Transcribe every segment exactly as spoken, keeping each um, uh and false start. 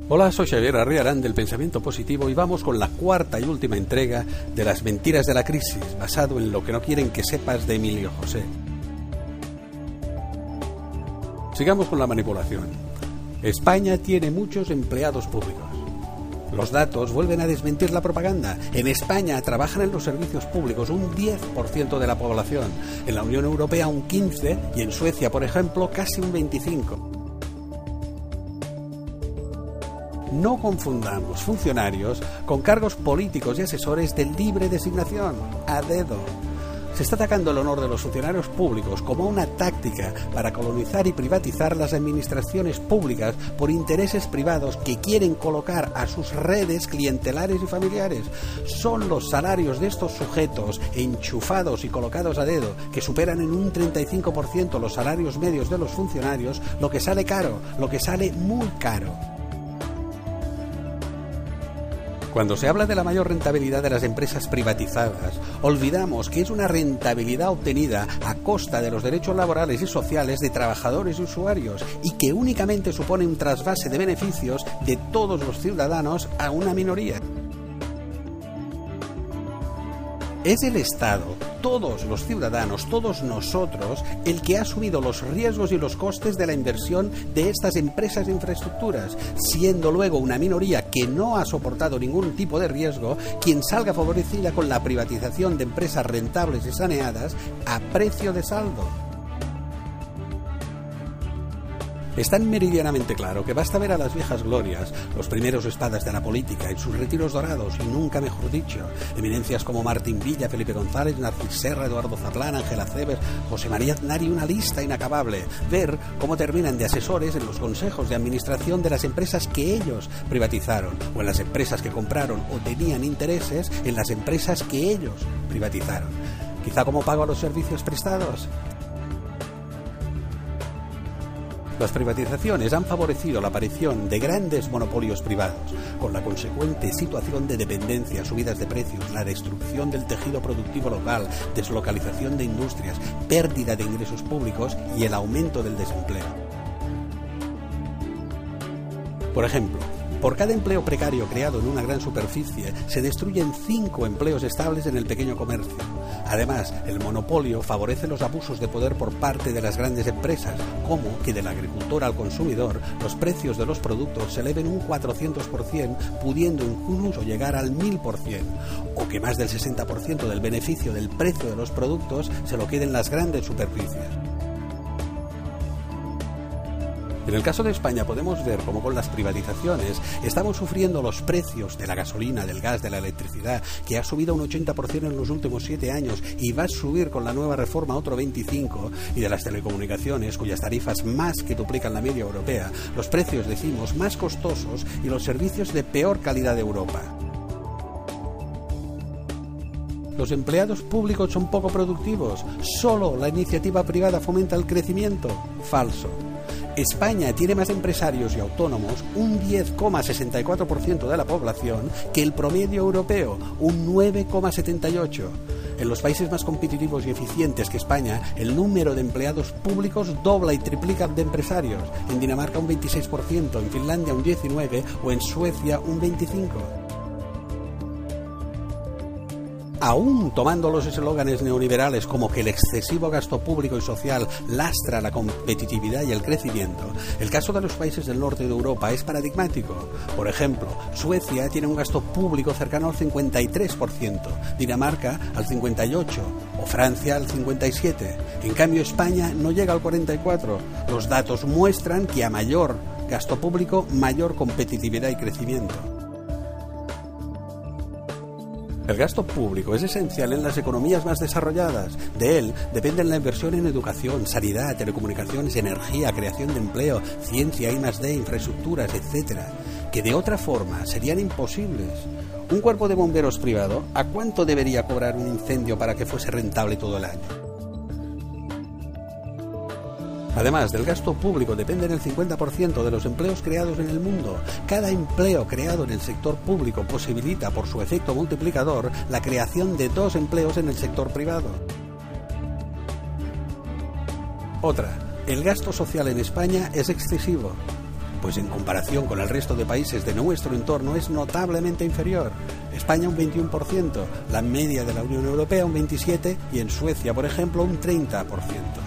Hola, soy Xavier Arriarán del Pensamiento Positivo y vamos con la cuarta y última entrega de Las mentiras de la crisis, basado en Lo que no quieren que sepas de Emilio José. Sigamos con la manipulación. España tiene muchos empleados públicos. Los datos vuelven a desmentir la propaganda. En España trabajan en los servicios públicos un diez por ciento de la población, en la Unión Europea un quince por ciento y en Suecia, por ejemplo, casi un veinticinco por ciento. No confundamos funcionarios con cargos políticos y asesores de libre designación, a dedo. Se está atacando el honor de los funcionarios públicos como una táctica para colonizar y privatizar las administraciones públicas por intereses privados que quieren colocar a sus redes clientelares y familiares. Son los salarios de estos sujetos enchufados y colocados a dedo, que superan en un treinta y cinco por ciento los salarios medios de los funcionarios, lo que sale caro, lo que sale muy caro. Cuando se habla de la mayor rentabilidad de las empresas privatizadas, olvidamos que es una rentabilidad obtenida a costa de los derechos laborales y sociales de trabajadores y usuarios y que únicamente supone un trasvase de beneficios de todos los ciudadanos a una minoría. Es el Estado, todos los ciudadanos, todos nosotros, el que ha asumido los riesgos y los costes de la inversión de estas empresas de infraestructuras, siendo luego una minoría que no ha soportado ningún tipo de riesgo quien salga favorecida con la privatización de empresas rentables y saneadas a precio de saldo. Es tan meridianamente claro que basta ver a las viejas glorias, los primeros espadas de la política en sus retiros dorados y nunca mejor dicho, eminencias como Martín Villa, Felipe González, Narcís Serra, Eduardo Zaplán, Ángel Acebes, José María Aznar y una lista inacabable, ver cómo terminan de asesores en los consejos de administración de las empresas que ellos privatizaron o en las empresas que compraron o tenían intereses en las empresas que ellos privatizaron. Quizá como pago a los servicios prestados. Las privatizaciones han favorecido la aparición de grandes monopolios privados, con la consecuente situación de dependencia, subidas de precios, la destrucción del tejido productivo local, deslocalización de industrias, pérdida de ingresos públicos y el aumento del desempleo. Por ejemplo, por cada empleo precario creado en una gran superficie, se destruyen cinco empleos estables en el pequeño comercio. Además, el monopolio favorece los abusos de poder por parte de las grandes empresas, como que del agricultor al consumidor los precios de los productos se eleven un cuatrocientos por ciento, pudiendo incluso llegar al mil por ciento, o que más del sesenta por ciento del beneficio del precio de los productos se lo queden las grandes superficies. En el caso de España podemos ver cómo con las privatizaciones estamos sufriendo los precios de la gasolina, del gas, de la electricidad, que ha subido un ochenta por ciento en los últimos siete años y va a subir con la nueva reforma otro veinticinco por ciento, y de las telecomunicaciones, cuyas tarifas más que duplican la media europea, los precios, decimos, más costosos y los servicios de peor calidad de Europa. Los empleados públicos son poco productivos, solo la iniciativa privada fomenta el crecimiento. Falso. España tiene más empresarios y autónomos, un diez coma sesenta y cuatro por ciento de la población, que el promedio europeo, un nueve coma setenta y ocho por ciento. En los países más competitivos y eficientes que España, el número de empleados públicos dobla y triplica de empresarios. En Dinamarca un veintiséis por ciento, en Finlandia un diecinueve por ciento o en Suecia un veinticinco por ciento. Aún tomando los eslóganes neoliberales como que el excesivo gasto público y social lastra la competitividad y el crecimiento, el caso de los países del norte de Europa es paradigmático. Por ejemplo, Suecia tiene un gasto público cercano al cincuenta y tres por ciento, Dinamarca al cincuenta y ocho por ciento o Francia al cincuenta y siete por ciento. En cambio, España no llega al cuarenta y cuatro por ciento. Los datos muestran que a mayor gasto público, mayor competitividad y crecimiento. El gasto público es esencial en las economías más desarrolladas. De él dependen la inversión en educación, sanidad, telecomunicaciones, energía, creación de empleo, ciencia, I más D, infraestructuras, etcétera, que de otra forma serían imposibles. Un cuerpo de bomberos privado, ¿a cuánto debería cobrar un incendio para que fuese rentable todo el año? Además, del gasto público dependen el cincuenta por ciento de los empleos creados en el mundo. Cada empleo creado en el sector público posibilita, por su efecto multiplicador, la creación de dos empleos en el sector privado. Otra, el gasto social en España es excesivo. pues en comparación con el resto de países de nuestro entorno es notablemente inferior. España un veintiuno por ciento, la media de la Unión Europea un veintisiete por ciento y en Suecia, por ejemplo, un treinta por ciento.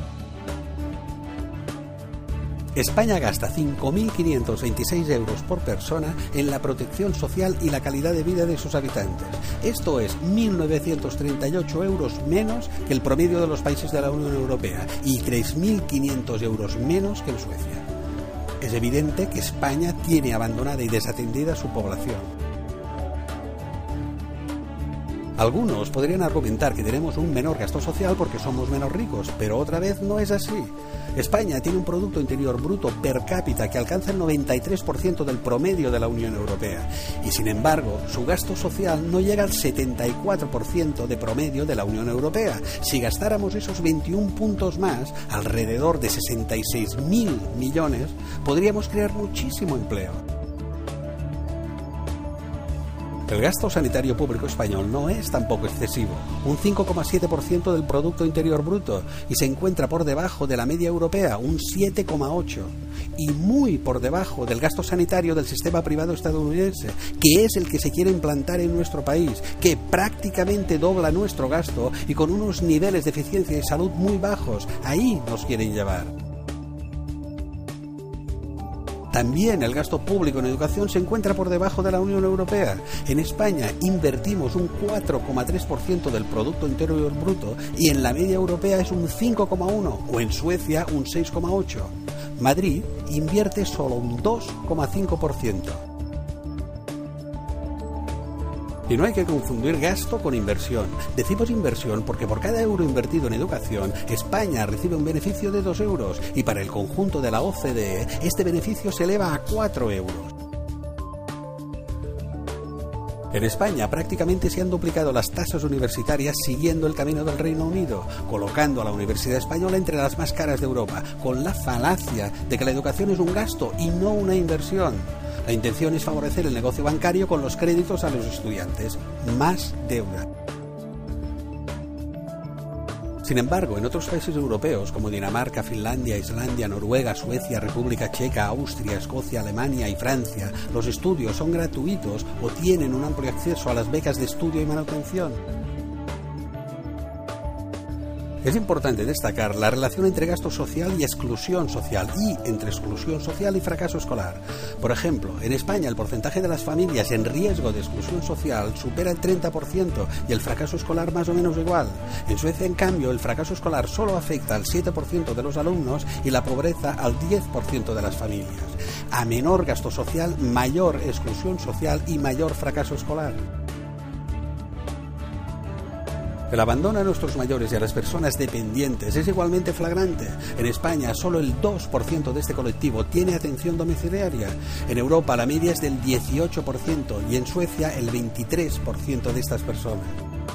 España gasta cinco mil quinientos veintiséis euros por persona en la protección social y la calidad de vida de sus habitantes. Esto es mil novecientos treinta y ocho euros menos que el promedio de los países de la Unión Europea y tres mil quinientos euros menos que en Suecia. Es evidente que España tiene abandonada y desatendida a su población. Algunos podrían argumentar que tenemos un menor gasto social porque somos menos ricos, pero otra vez no es así. España tiene un Producto Interior Bruto per cápita que alcanza el noventa y tres por ciento del promedio de la Unión Europea y, sin embargo, su gasto social no llega al setenta y cuatro por ciento de promedio de la Unión Europea. Si gastáramos esos veintiún puntos más, alrededor de sesenta y seis mil millones, podríamos crear muchísimo empleo. El gasto sanitario público español no es tampoco excesivo, un cinco coma siete por ciento del Producto Interior Bruto, y se encuentra por debajo de la media europea, un siete coma ocho por ciento, y muy por debajo del gasto sanitario del sistema privado estadounidense, que es el que se quiere implantar en nuestro país, que prácticamente dobla nuestro gasto y con unos niveles de eficiencia y salud muy bajos. Ahí nos quieren llevar. También el gasto público en educación se encuentra por debajo de la Unión Europea. En España invertimos un cuatro coma tres por ciento del Producto Interior Bruto y en la media europea es un cinco coma uno por ciento o en Suecia un seis coma ocho por ciento. Madrid invierte solo un dos coma cinco por ciento. Y no hay que confundir gasto con inversión. Decimos inversión porque por cada euro invertido en educación, España recibe un beneficio de dos euros y para el conjunto de la O C D E este beneficio se eleva a cuatro euros. En España prácticamente se han duplicado las tasas universitarias siguiendo el camino del Reino Unido, colocando a la Universidad Española entre las más caras de Europa, con la falacia de que la educación es un gasto y no una inversión. La intención es favorecer el negocio bancario con los créditos a los estudiantes. Más deuda. Sin embargo, en otros países europeos como Dinamarca, Finlandia, Islandia, Noruega, Suecia, República Checa, Austria, Escocia, Alemania y Francia, los estudios son gratuitos o tienen un amplio acceso a las becas de estudio y manutención. Es importante destacar la relación entre gasto social y exclusión social y entre exclusión social y fracaso escolar. Por ejemplo, en España el porcentaje de las familias en riesgo de exclusión social supera el treinta por ciento y el fracaso escolar más o menos igual. En Suecia, en cambio, el fracaso escolar solo afecta al siete por ciento de los alumnos y la pobreza al diez por ciento de las familias. A menor gasto social, mayor exclusión social y mayor fracaso escolar. El abandono a nuestros mayores y a las personas dependientes es igualmente flagrante. En España, solo el dos por ciento de este colectivo tiene atención domiciliaria. En Europa, la media es del dieciocho por ciento y en Suecia, el veintitrés por ciento de estas personas.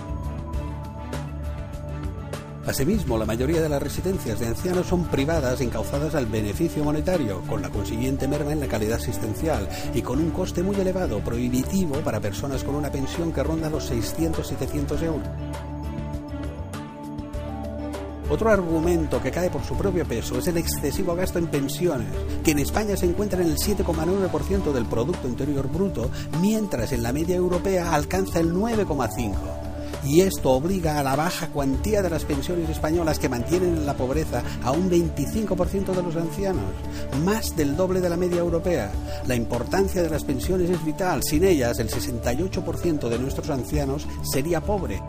Asimismo, la mayoría de las residencias de ancianos son privadas encauzadas al beneficio monetario, con la consiguiente merma en la calidad asistencial y con un coste muy elevado, prohibitivo para personas con una pensión que ronda los seiscientos a setecientos euros. Otro argumento que cae por su propio peso es el excesivo gasto en pensiones, que en España se encuentra en el siete coma nueve por ciento del Producto Interior Bruto, mientras en la media europea alcanza el nueve coma cinco por ciento. Y esto obliga a la baja cuantía de las pensiones españolas que mantienen en la pobreza a un veinticinco por ciento de los ancianos, más del doble de la media europea. La importancia de las pensiones es vital. Sin ellas, el sesenta y ocho por ciento de nuestros ancianos sería pobre.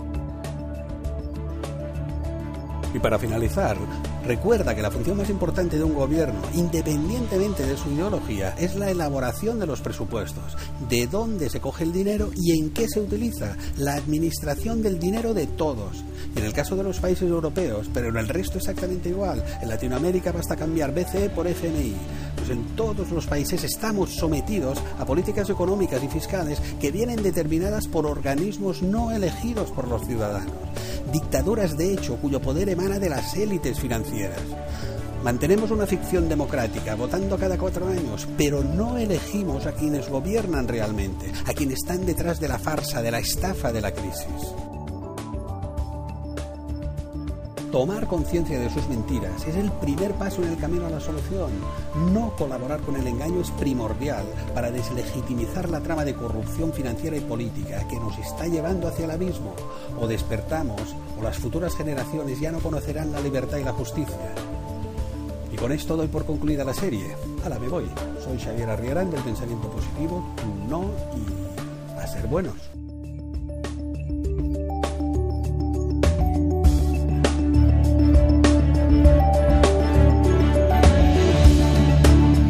Y para finalizar, recuerda que la función más importante de un gobierno, independientemente de su ideología, es la elaboración de los presupuestos, de dónde se coge el dinero y en qué se utiliza, la administración del dinero de todos. Y en el caso de los países europeos, pero en el resto exactamente igual. En Latinoamérica basta cambiar B C E por F M I. Pues en todos los países estamos sometidos a políticas económicas y fiscales que vienen determinadas por organismos no elegidos por los ciudadanos. Dictaduras de hecho cuyo poder emana de las élites financieras. Mantenemos una ficción democrática, votando cada cuatro años, pero no elegimos a quienes gobiernan realmente, a quienes están detrás de la farsa, de la estafa de la crisis. Tomar conciencia de sus mentiras es el primer paso en el camino a la solución. No colaborar con el engaño es primordial para deslegitimizar la trama de corrupción financiera y política que nos está llevando hacia el abismo. O despertamos, o las futuras generaciones ya no conocerán la libertad y la justicia. Y con esto doy por concluida la serie. Hala, me voy. Soy Xavier Arriarán del Pensamiento Positivo, tu no y a ser buenos.